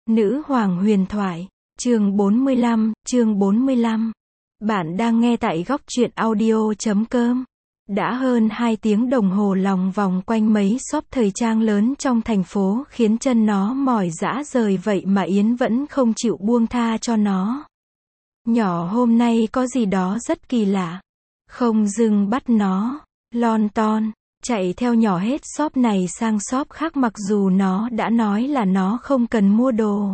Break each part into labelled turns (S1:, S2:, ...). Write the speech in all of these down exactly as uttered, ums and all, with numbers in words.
S1: Nữ hoàng huyền thoại, chương bốn mươi lăm, chương bốn mươi lăm. Bạn đang nghe tại góc truyện audio chấm com. Đã hơn hai tiếng đồng hồ lòng vòng quanh mấy shop thời trang lớn trong thành phố khiến chân nó mỏi rã rời vậy mà Yến vẫn không chịu buông tha cho nó. Nhỏ hôm nay có gì đó rất kỳ lạ. Không dừng bắt nó, lon ton, chạy theo nhỏ hết shop này sang shop khác mặc dù nó đã nói là nó không cần mua đồ.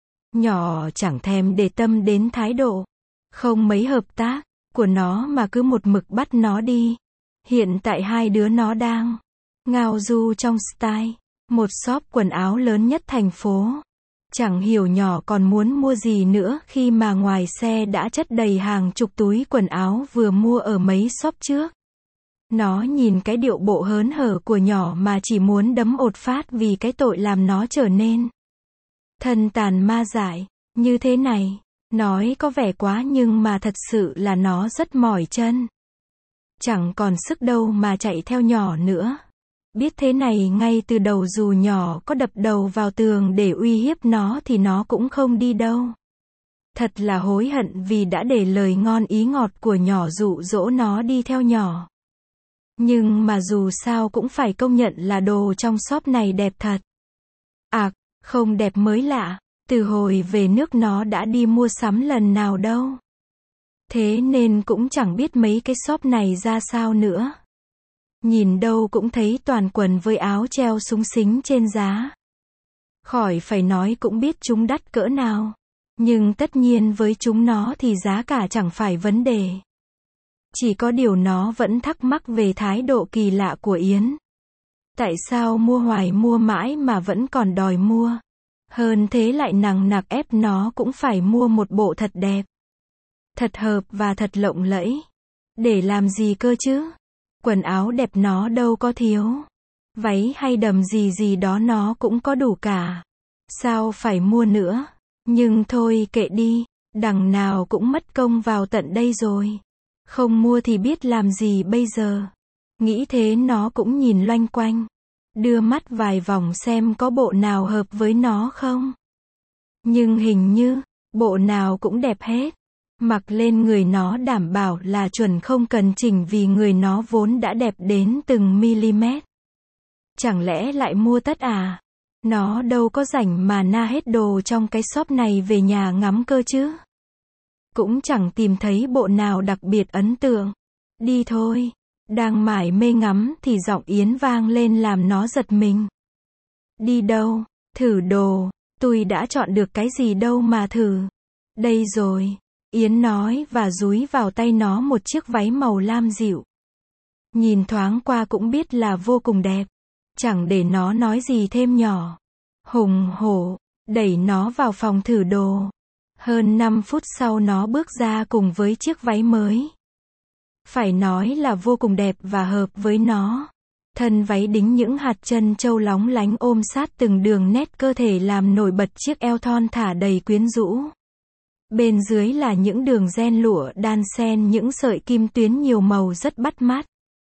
S1: Nhỏ chẳng thèm để tâm đến thái độ không mấy hợp tác của nó mà cứ một mực bắt nó đi. Hiện tại hai đứa nó đang ngao du trong style, một shop quần áo lớn nhất thành phố. Chẳng hiểu nhỏ còn muốn mua gì nữa khi mà ngoài xe đã chất đầy hàng chục túi quần áo vừa mua ở mấy shop trước. Nó nhìn cái điệu bộ hớn hở của nhỏ mà chỉ muốn đấm ột phát vì cái tội làm nó trở nên thân tàn ma dại như thế này. Nói có vẻ quá nhưng mà thật sự là nó rất mỏi chân. Chẳng còn sức đâu mà chạy theo nhỏ nữa. Biết thế này ngay từ đầu dù nhỏ có đập đầu vào tường để uy hiếp nó thì nó cũng không đi đâu. Thật là hối hận vì đã để lời ngon ý ngọt của nhỏ dụ dỗ nó đi theo nhỏ. Nhưng mà dù sao cũng phải công nhận là đồ trong shop này đẹp thật. À, không đẹp mới lạ, từ hồi về nước nó đã đi mua sắm lần nào đâu. Thế nên cũng chẳng biết mấy cái shop này ra sao nữa. Nhìn đâu cũng thấy toàn quần với áo treo xúng xính trên giá. Khỏi phải nói cũng biết chúng đắt cỡ nào. Nhưng tất nhiên với chúng nó thì giá cả chẳng phải vấn đề. Chỉ có điều nó vẫn thắc mắc về thái độ kỳ lạ của Yến. Tại sao mua hoài mua mãi mà vẫn còn đòi mua? Hơn thế lại nằng nặc ép nó cũng phải mua một bộ thật đẹp, thật hợp và thật lộng lẫy. Để làm gì cơ chứ? Quần áo đẹp nó đâu có thiếu. Váy hay đầm gì gì đó nó cũng có đủ cả. Sao phải mua nữa? Nhưng thôi kệ đi, đằng nào cũng mất công vào tận đây rồi. Không mua thì biết làm gì bây giờ. Nghĩ thế nó cũng nhìn loanh quanh, đưa mắt vài vòng xem có bộ nào hợp với nó không. Nhưng hình như, bộ nào cũng đẹp hết. Mặc lên người nó đảm bảo là chuẩn không cần chỉnh vì người nó vốn đã đẹp đến từng mm. Chẳng lẽ lại mua tất à? Nó đâu có rảnh mà na hết đồ trong cái shop này về nhà ngắm cơ chứ. Cũng chẳng tìm thấy bộ nào đặc biệt ấn tượng. Đi thôi. Đang mải mê ngắm thì giọng Yến vang lên làm nó giật mình. Đi đâu? Thử đồ. Tôi đã chọn được cái gì đâu mà thử. Đây rồi. Yến nói và dúi vào tay nó một chiếc váy màu lam dịu. Nhìn thoáng qua cũng biết là vô cùng đẹp. Chẳng để nó nói gì thêm nhỏ hùng hổ đẩy nó vào phòng thử đồ. Hơn năm phút sau nó bước ra cùng với chiếc váy mới. Phải nói là vô cùng đẹp và hợp với nó. Thân váy đính những hạt chân châu lóng lánh ôm sát từng đường nét cơ thể làm nổi bật chiếc eo thon thả đầy quyến rũ. Bên dưới là những đường ren lụa đan xen những sợi kim tuyến nhiều màu rất bắt mắt.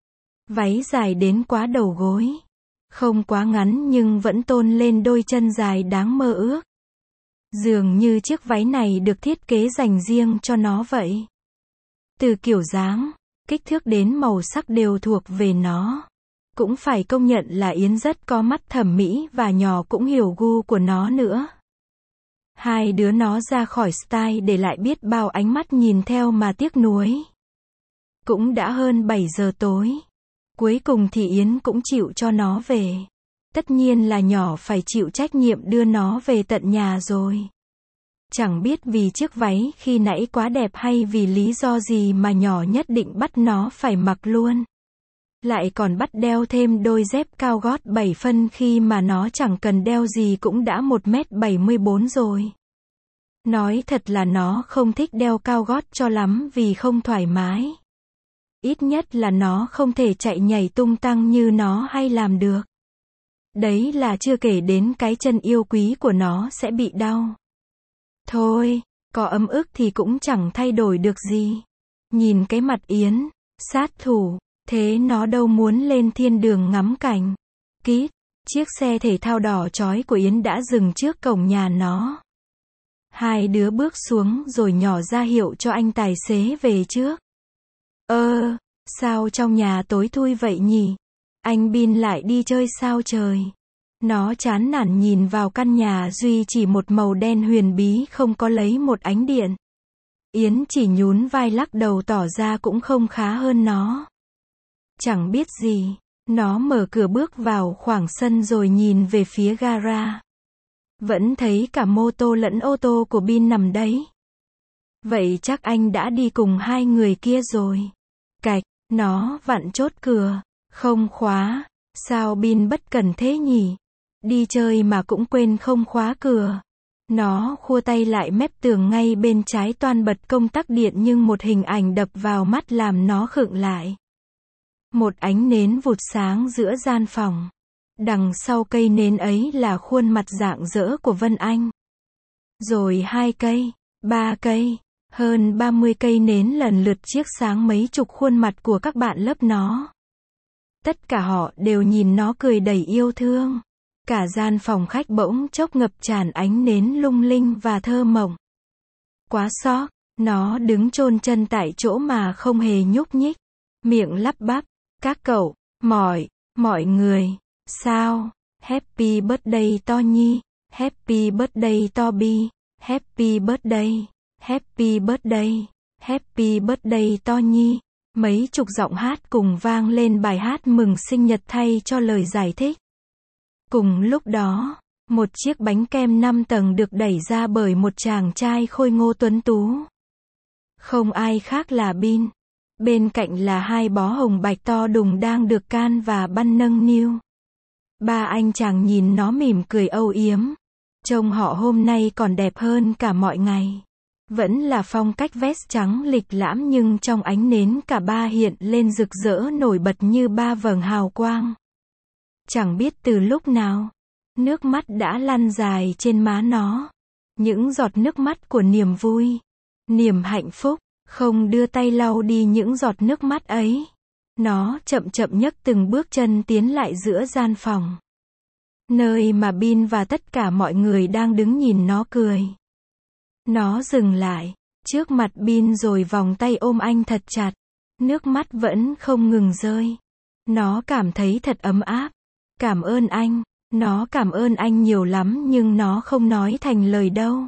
S1: Váy dài đến quá đầu gối. Không quá ngắn nhưng vẫn tôn lên đôi chân dài đáng mơ ước. Dường như chiếc váy này được thiết kế dành riêng cho nó vậy. Từ kiểu dáng, kích thước đến màu sắc đều thuộc về nó. Cũng phải công nhận là Yến rất có mắt thẩm mỹ và nhỏ cũng hiểu gu của nó nữa. Hai đứa nó ra khỏi style để lại biết bao ánh mắt nhìn theo mà tiếc nuối. Cũng đã hơn bảy giờ tối. Cuối cùng thì Yến cũng chịu cho nó về. Tất nhiên là nhỏ phải chịu trách nhiệm đưa nó về tận nhà rồi. Chẳng biết vì chiếc váy khi nãy quá đẹp hay vì lý do gì mà nhỏ nhất định bắt nó phải mặc luôn. Lại còn bắt đeo thêm đôi dép cao gót bảy phân khi mà nó chẳng cần đeo gì cũng đã một mét bảy mươi bốn rồi. Nói thật là nó không thích đeo cao gót cho lắm vì không thoải mái. Ít nhất là nó không thể chạy nhảy tung tăng như nó hay làm được. Đấy là chưa kể đến cái chân yêu quý của nó sẽ bị đau. Thôi, có ấm ức thì cũng chẳng thay đổi được gì. Nhìn cái mặt Yến, sát thủ, thế nó đâu muốn lên thiên đường ngắm cảnh. Kít, Chiếc xe thể thao đỏ chói của Yến đã dừng trước cổng nhà nó. Hai đứa bước xuống rồi nhỏ ra hiệu cho anh tài xế về trước. Ơ, sao trong nhà tối thui vậy nhỉ? Anh Bin lại đi chơi sao trời? Nó chán nản nhìn vào căn nhà duy chỉ một màu đen huyền bí không có lấy một ánh điện. Yến chỉ nhún vai lắc đầu tỏ ra cũng không khá hơn nó. Chẳng biết gì, nó mở cửa bước vào khoảng sân rồi nhìn về phía gara. Vẫn thấy cả mô tô lẫn ô tô của Bin nằm đấy. Vậy chắc anh đã đi cùng hai người kia rồi. Cạch, nó vặn chốt cửa, không khóa. Sao Bin bất cẩn thế nhỉ? Đi chơi mà cũng quên không khóa cửa. Nó khua tay lại mép tường ngay bên trái toan bật công tắc điện nhưng một hình ảnh đập vào mắt làm nó khựng lại. Một ánh nến vụt sáng giữa gian phòng. Đằng sau cây nến ấy là khuôn mặt rạng rỡ của Vân Anh. Rồi hai cây, ba cây, hơn ba mươi cây nến lần lượt chiếc sáng mấy chục khuôn mặt của các bạn lớp nó. Tất cả họ đều nhìn nó cười đầy yêu thương. Cả gian phòng khách bỗng chốc ngập tràn ánh nến lung linh và thơ mộng. Quá sốc, nó đứng chôn chân tại chỗ mà không hề nhúc nhích. Miệng lắp bắp, các cậu, mọi, mọi người, sao, happy birthday Tony, happy birthday Toby, happy birthday, happy birthday, happy birthday Tony. Mấy chục giọng hát cùng vang lên bài hát mừng sinh nhật thay cho lời giải thích. Cùng lúc đó, một chiếc bánh kem năm tầng được đẩy ra bởi một chàng trai khôi ngô tuấn tú. Không ai khác là Bin. Bên cạnh là hai bó hồng bạch to đùng đang được can và băn nâng niu. Ba anh chàng nhìn nó mỉm cười âu yếm. Trông họ hôm nay còn đẹp hơn cả mọi ngày. Vẫn là phong cách vest trắng lịch lãm nhưng trong ánh nến cả ba hiện lên rực rỡ nổi bật như ba vầng hào quang. Chẳng biết từ lúc nào, nước mắt đã lăn dài trên má nó. Những giọt nước mắt của niềm vui, niềm hạnh phúc, không đưa tay lau đi những giọt nước mắt ấy. Nó chậm chậm nhấc từng bước chân tiến lại giữa gian phòng. Nơi mà Bin và tất cả mọi người đang đứng nhìn nó cười. Nó dừng lại, trước mặt Bin rồi vòng tay ôm anh thật chặt. Nước mắt vẫn không ngừng rơi. Nó cảm thấy thật ấm áp. Cảm ơn anh, nó cảm ơn anh nhiều lắm nhưng nó không nói thành lời đâu.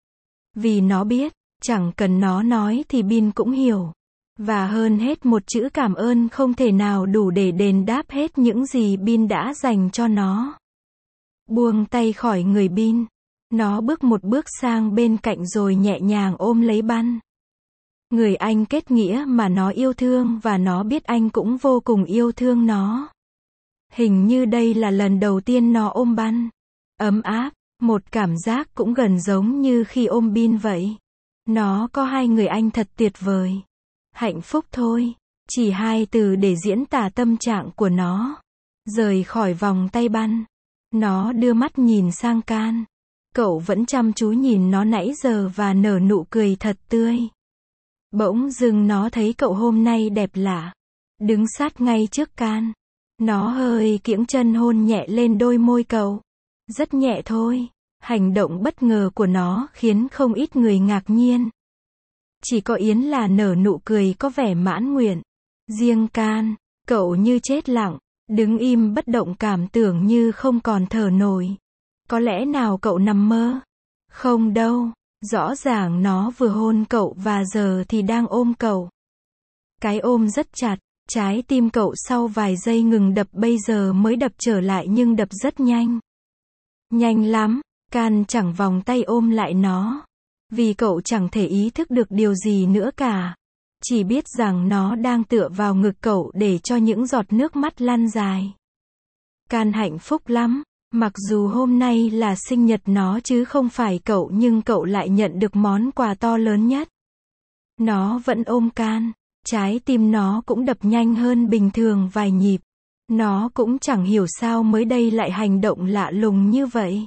S1: Vì nó biết, chẳng cần nó nói thì Bin cũng hiểu. Và hơn hết một chữ cảm ơn không thể nào đủ để đền đáp hết những gì Bin đã dành cho nó. Buông tay khỏi người Bin. Nó bước một bước sang bên cạnh rồi nhẹ nhàng ôm lấy Băn. Người anh kết nghĩa mà nó yêu thương và nó biết anh cũng vô cùng yêu thương nó. Hình như đây là lần đầu tiên nó ôm Băn. Ấm áp, một cảm giác cũng gần giống như khi ôm Bin vậy. Nó có hai người anh thật tuyệt vời. Hạnh phúc thôi. Chỉ hai từ để diễn tả tâm trạng của nó. Rời khỏi vòng tay Băn. Nó đưa mắt nhìn sang Can. Cậu vẫn chăm chú nhìn nó nãy giờ và nở nụ cười thật tươi. Bỗng dưng nó thấy cậu hôm nay đẹp lạ. Đứng sát ngay trước Can. Nó hơi kiễng chân hôn nhẹ lên đôi môi cậu. Rất nhẹ thôi. Hành động bất ngờ của nó khiến không ít người ngạc nhiên. Chỉ có Yến là nở nụ cười có vẻ mãn nguyện. Riêng Can, cậu như chết lặng, đứng im bất động cảm tưởng như không còn thở nổi. Có lẽ nào cậu nằm mơ? Không đâu, rõ ràng nó vừa hôn cậu và giờ thì đang ôm cậu. Cái ôm rất chặt, trái tim cậu sau vài giây ngừng đập bây giờ mới đập trở lại nhưng đập rất nhanh. Nhanh lắm, Can chẳng vòng tay ôm lại nó. Vì cậu chẳng thể ý thức được điều gì nữa cả. Chỉ biết rằng nó đang tựa vào ngực cậu để cho những giọt nước mắt lăn dài. Can hạnh phúc lắm. Mặc dù hôm nay là sinh nhật nó chứ không phải cậu nhưng cậu lại nhận được món quà to lớn nhất. Nó vẫn ôm Can. Trái tim nó cũng đập nhanh hơn bình thường vài nhịp. Nó cũng chẳng hiểu sao mới đây lại hành động lạ lùng như vậy.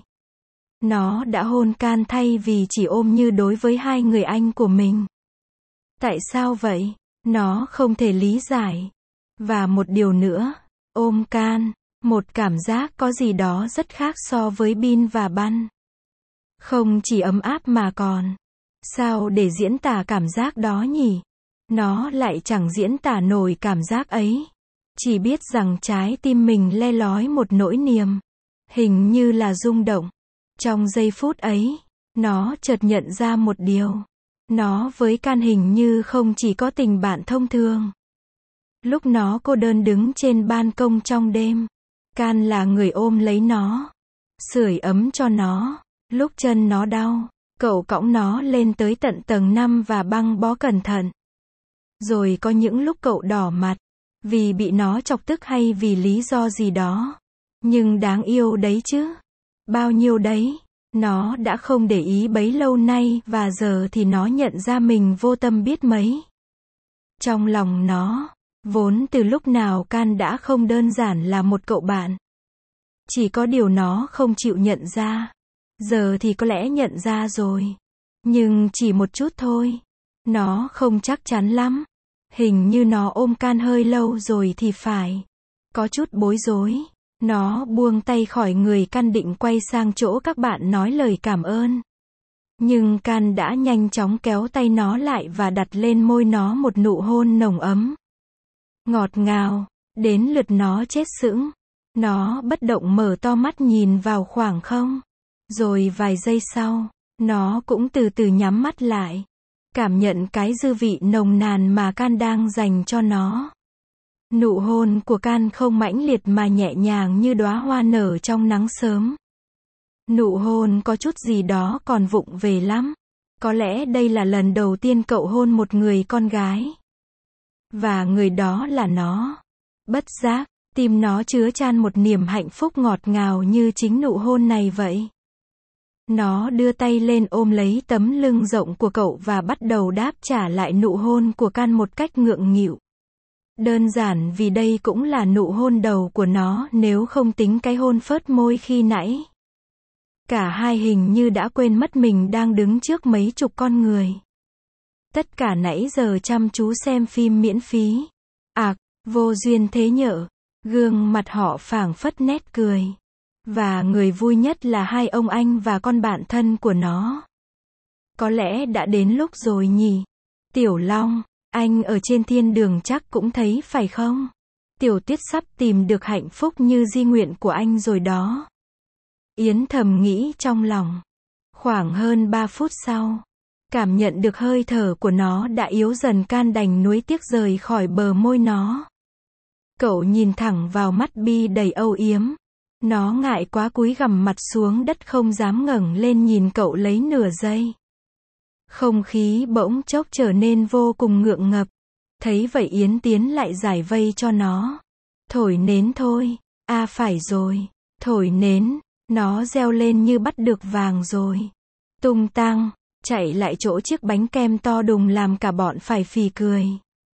S1: Nó đã hôn Can thay vì chỉ ôm như đối với hai người anh của mình. Tại sao vậy? Nó không thể lý giải. Và một điều nữa, ôm Can, Một cảm giác có gì đó rất khác so với Bin và Bun. Không chỉ ấm áp mà còn, sao để diễn tả cảm giác đó nhỉ? Nó lại chẳng diễn tả nổi cảm giác ấy. Chỉ biết rằng trái tim mình le lói một nỗi niềm. Hình như là rung động. Trong giây phút ấy, nó chợt nhận ra một điều. Nó với Can hình như không chỉ có tình bạn thông thường. Lúc nó cô đơn đứng trên ban công trong đêm, Can là người ôm lấy nó, sưởi ấm cho nó. Lúc chân nó đau, cậu cõng nó lên tới tận tầng năm và băng bó cẩn thận. Rồi có những lúc cậu đỏ mặt, vì bị nó chọc tức hay vì lý do gì đó. Nhưng đáng yêu đấy chứ. Bao nhiêu đấy. Nó đã không để ý bấy lâu nay và giờ thì nó nhận ra mình vô tâm biết mấy. Trong lòng nó, vốn từ lúc nào Can đã không đơn giản là một cậu bạn. Chỉ có điều nó không chịu nhận ra. Giờ thì có lẽ nhận ra rồi. Nhưng chỉ một chút thôi. Nó không chắc chắn lắm. Hình như nó ôm Can hơi lâu rồi thì phải. Có chút bối rối. Nó buông tay khỏi người Can định quay sang chỗ các bạn nói lời cảm ơn. Nhưng Can đã nhanh chóng kéo tay nó lại và đặt lên môi nó một nụ hôn nồng ấm. Ngọt ngào, đến lượt nó chết sững. Nó bất động mở to mắt nhìn vào khoảng không. Rồi vài giây sau, nó cũng từ từ nhắm mắt lại. Cảm nhận cái dư vị nồng nàn mà Can đang dành cho nó. Nụ hôn của Can không mãnh liệt mà nhẹ nhàng như đóa hoa nở trong nắng sớm. Nụ hôn có chút gì đó còn vụng về lắm. Có lẽ đây là lần đầu tiên cậu hôn một người con gái. Và người đó là nó. Bất giác, tim nó chứa chan một niềm hạnh phúc ngọt ngào như chính nụ hôn này vậy. Nó đưa tay lên ôm lấy tấm lưng rộng của cậu và bắt đầu đáp trả lại nụ hôn của Can một cách ngượng nghịu. Đơn giản vì đây cũng là nụ hôn đầu của nó nếu không tính cái hôn phớt môi khi nãy. Cả hai hình như đã quên mất mình đang đứng trước mấy chục con người. Tất cả nãy giờ chăm chú xem phim miễn phí. Ạc, vô duyên thế nhở. Gương mặt họ phảng phất nét cười. Và người vui nhất là hai ông anh và con bạn thân của nó. Có lẽ đã đến lúc rồi nhỉ. Tiểu Long, anh ở trên thiên đường chắc cũng thấy phải không? Tiểu Tuyết sắp tìm được hạnh phúc như di nguyện của anh rồi đó. Yến thầm nghĩ trong lòng. Khoảng hơn ba phút sau, cảm nhận được hơi thở của nó đã yếu dần, Can đành nuối tiếc rời khỏi bờ môi nó. Cậu nhìn thẳng vào mắt Bi đầy âu yếm. Nó ngại quá cúi gằm mặt xuống đất không dám ngẩng lên nhìn cậu lấy nửa giây. Không khí bỗng chốc trở nên vô cùng ngượng ngập. Thấy vậy Yến tiến lại giải vây cho nó. Thổi nến thôi. À phải rồi. Thổi nến. Nó reo lên như bắt được vàng rồi. Tung tăng. Chạy lại chỗ chiếc bánh kem to đùng làm cả bọn phải phì cười.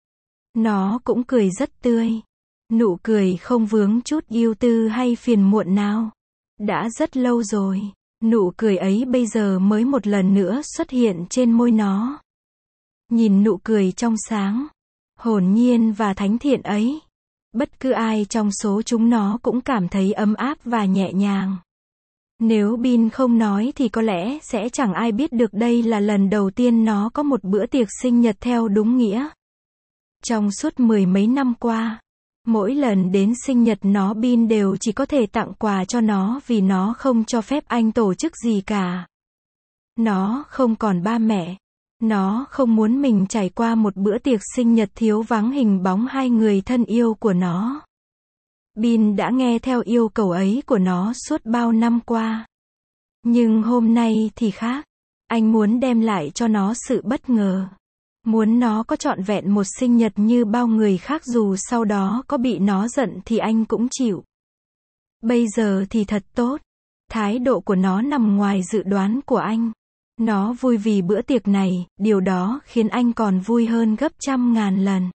S1: Nó cũng cười rất tươi. Nụ cười không vướng chút ưu tư hay phiền muộn nào. Đã rất lâu rồi. Nụ cười ấy bây giờ mới một lần nữa xuất hiện trên môi nó. Nhìn nụ cười trong sáng, hồn nhiên và thánh thiện ấy. Bất cứ ai trong số chúng nó cũng cảm thấy ấm áp và nhẹ nhàng. Nếu Bin không nói thì có lẽ sẽ chẳng ai biết được đây là lần đầu tiên nó có một bữa tiệc sinh nhật theo đúng nghĩa. Trong suốt mười mấy năm qua, mỗi lần đến sinh nhật nó Bin đều chỉ có thể tặng quà cho nó vì nó không cho phép anh tổ chức gì cả. Nó không còn ba mẹ. Nó không muốn mình trải qua một bữa tiệc sinh nhật thiếu vắng hình bóng hai người thân yêu của nó. Bin đã nghe theo yêu cầu ấy của nó suốt bao năm qua. Nhưng hôm nay thì khác. Anh muốn đem lại cho nó sự bất ngờ. Muốn nó có trọn vẹn một sinh nhật như bao người khác, dù sau đó có bị nó giận thì anh cũng chịu. Bây giờ thì thật tốt. Thái độ của nó nằm ngoài dự đoán của anh. Nó vui vì bữa tiệc này, điều đó khiến anh còn vui hơn gấp trăm ngàn lần.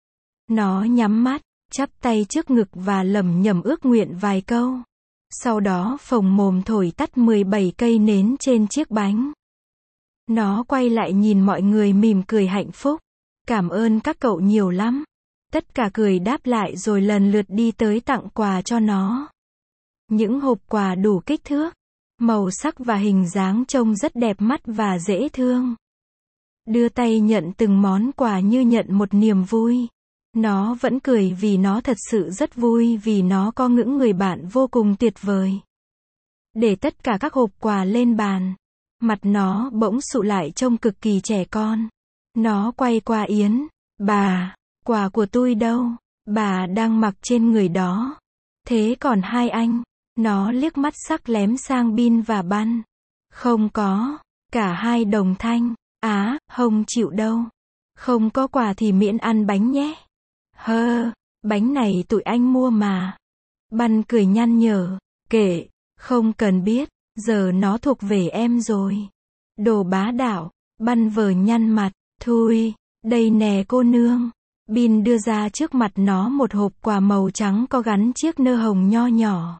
S1: Nó nhắm mắt, chắp tay trước ngực và lẩm nhẩm ước nguyện vài câu. Sau đó phồng mồm thổi tắt mười bảy cây nến trên chiếc bánh. Nó quay lại nhìn mọi người mỉm cười hạnh phúc. Cảm ơn các cậu nhiều lắm. Tất cả cười đáp lại rồi lần lượt đi tới tặng quà cho nó. Những hộp quà đủ kích thước, màu sắc và hình dáng trông rất đẹp mắt và dễ thương. Đưa tay nhận từng món quà như nhận một niềm vui. Nó vẫn cười vì nó thật sự rất vui vì nó có những người bạn vô cùng tuyệt vời. Để tất cả các hộp quà lên bàn, mặt nó bỗng sụ lại trông cực kỳ trẻ con. Nó quay qua Yến, bà, quà của tôi đâu? Bà đang mặc trên người đó. Thế còn hai anh? Nó liếc mắt sắc lém sang Bin và Băn. Không có. Cả hai đồng thanh. Á, không chịu đâu. Không có quà thì miễn ăn bánh nhé. Hơ, bánh này tụi anh mua mà. Băn cười nhăn nhở. Kệ, không cần biết, giờ nó thuộc về em rồi. Đồ bá đạo. Băn vờ nhăn mặt. Thôi, đây nè cô nương. Bin đưa ra trước mặt nó một hộp quà màu trắng có gắn chiếc nơ hồng nho nhỏ.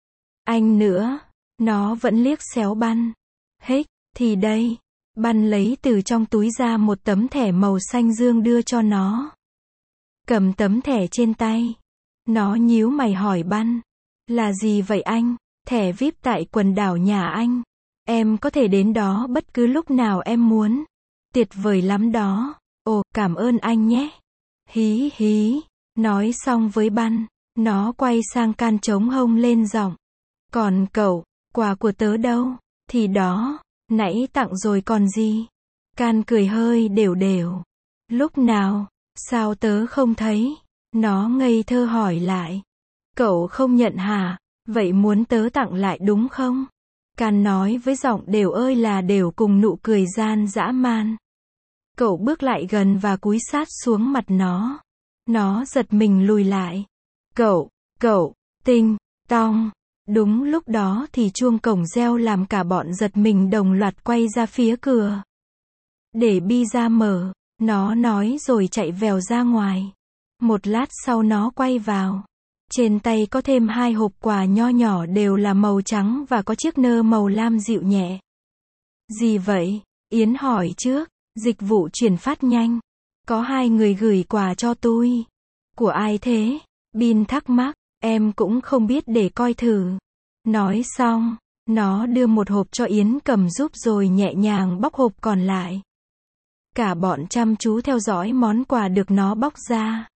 S1: Anh nữa. Nó vẫn liếc xéo Băn. Hích, thì đây. Băn lấy từ trong túi ra một tấm thẻ màu xanh dương đưa cho nó. Cầm tấm thẻ trên tay. Nó nhíu mày hỏi Băn. Là gì vậy anh? Thẻ vi ai pi tại quần đảo nhà anh. Em có thể đến đó bất cứ lúc nào em muốn. Tuyệt vời lắm đó. Ồ, cảm ơn anh nhé. Hí hí. Nói xong với Băn, nó quay sang Can trống hông lên giọng. Còn cậu, quà của tớ đâu? Thì đó, nãy tặng rồi còn gì? Can cười hơi đều đều. Lúc nào? Sao tớ không thấy? Nó ngây thơ hỏi lại. Cậu không nhận hả? Vậy muốn tớ tặng lại đúng không? Can nói với giọng đều ơi là đều cùng nụ cười gian dã man. Cậu bước lại gần và cúi sát xuống mặt nó. Nó giật mình lùi lại. Cậu, cậu, tinh, tong. Đúng lúc đó thì chuông cổng reo làm cả bọn giật mình đồng loạt quay ra phía cửa. Để Bi ra mở, nó nói rồi chạy vèo ra ngoài. Một lát sau nó quay vào. Trên tay có thêm hai hộp quà nho nhỏ đều là màu trắng và có chiếc nơ màu lam dịu nhẹ. Gì vậy? Yến hỏi trước. Dịch vụ chuyển phát nhanh. Có hai người gửi quà cho tôi. Của ai thế? Bin thắc mắc. Em cũng không biết để coi thử. Nói xong, nó đưa một hộp cho Yến cầm giúp rồi nhẹ nhàng bóc hộp còn lại. Cả bọn chăm chú theo dõi món quà được nó bóc ra.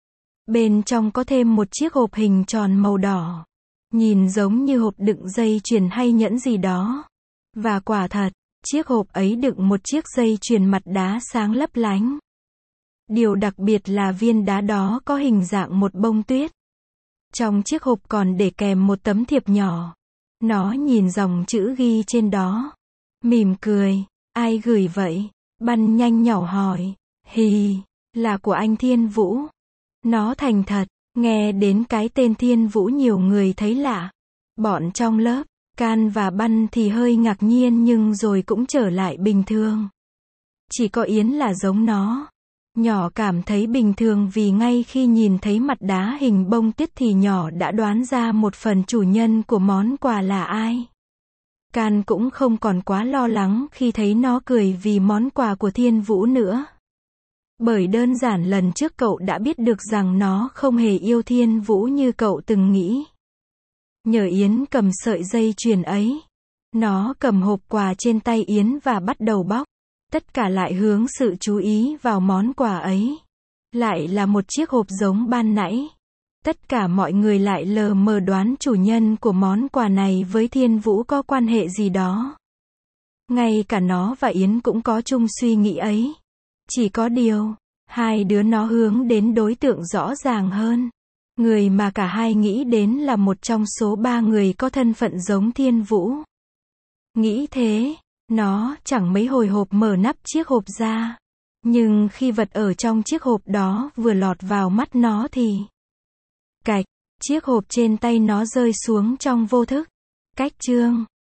S1: Bên trong có thêm một chiếc hộp hình tròn màu đỏ. Nhìn giống như hộp đựng dây chuyền hay nhẫn gì đó. Và quả thật, chiếc hộp ấy đựng một chiếc dây chuyền mặt đá sáng lấp lánh. Điều đặc biệt là viên đá đó có hình dạng một bông tuyết. Trong chiếc hộp còn để kèm một tấm thiệp nhỏ. Nó nhìn dòng chữ ghi trên đó. Mỉm cười. Ai gửi vậy? Băn nhanh nhỏ hỏi. Hì, là của anh Thiên Vũ. Nó thành thật. Nghe đến cái tên Thiên Vũ nhiều người thấy lạ. Bọn trong lớp, Can và Băn thì hơi ngạc nhiên nhưng rồi cũng trở lại bình thường. Chỉ có Yến là giống nó. Nhỏ cảm thấy bình thường vì ngay khi nhìn thấy mặt đá hình bông tuyết thì nhỏ đã đoán ra một phần chủ nhân của món quà là ai. Can cũng không còn quá lo lắng khi thấy nó cười vì món quà của Thiên Vũ nữa. Bởi đơn giản lần trước cậu đã biết được rằng nó không hề yêu Thiên Vũ như cậu từng nghĩ. Nhờ Yến cầm sợi dây chuyền ấy. Nó cầm hộp quà trên tay Yến và bắt đầu bóc. Tất cả lại hướng sự chú ý vào món quà ấy. Lại là một chiếc hộp giống ban nãy. Tất cả mọi người lại lờ mờ đoán chủ nhân của món quà này với Thiên Vũ có quan hệ gì đó. Ngay cả nó và Yến cũng có chung suy nghĩ ấy. Chỉ có điều, hai đứa nó hướng đến đối tượng rõ ràng hơn. Người mà cả hai nghĩ đến là một trong số ba người có thân phận giống Thiên Vũ. Nghĩ thế, nó chẳng mấy hồi hộp mở nắp chiếc hộp ra. Nhưng khi vật ở trong chiếc hộp đó vừa lọt vào mắt nó thì cạch, chiếc hộp trên tay nó rơi xuống trong vô thức. Cách chương